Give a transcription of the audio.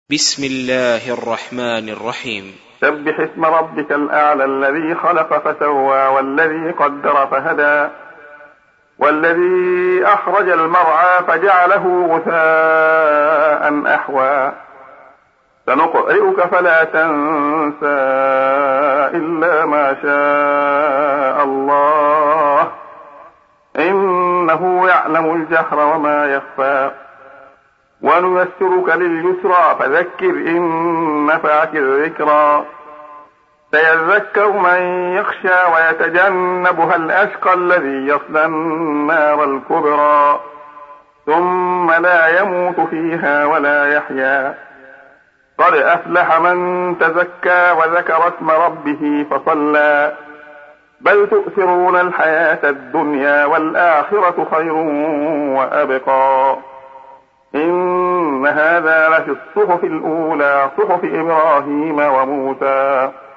بسم الله الرحمن الرحيم. سبح اسم ربك الأعلى الذي خلق فسوى والذي قدر فهدى والذي أخرج المرعى فجعله غثاء أحوى سنقرئك فلا تنسى إلا ما شاء الله إنه يعلم الجهر وما يخفى ونيسرك لليسرى فذكر إن نفعت الذكرى سيذكر من يخشى ويتجنبها الأشقى الذي يصلى النار الكبرى ثم لا يموت فيها ولا يحيا قد أفلح من تزكى وذكر اسم ربه فصلى بل تؤثرون الحياة الدنيا والآخرة خير وأبقى إن هذا لفي الصحف الأولى صحف إبراهيم وموسى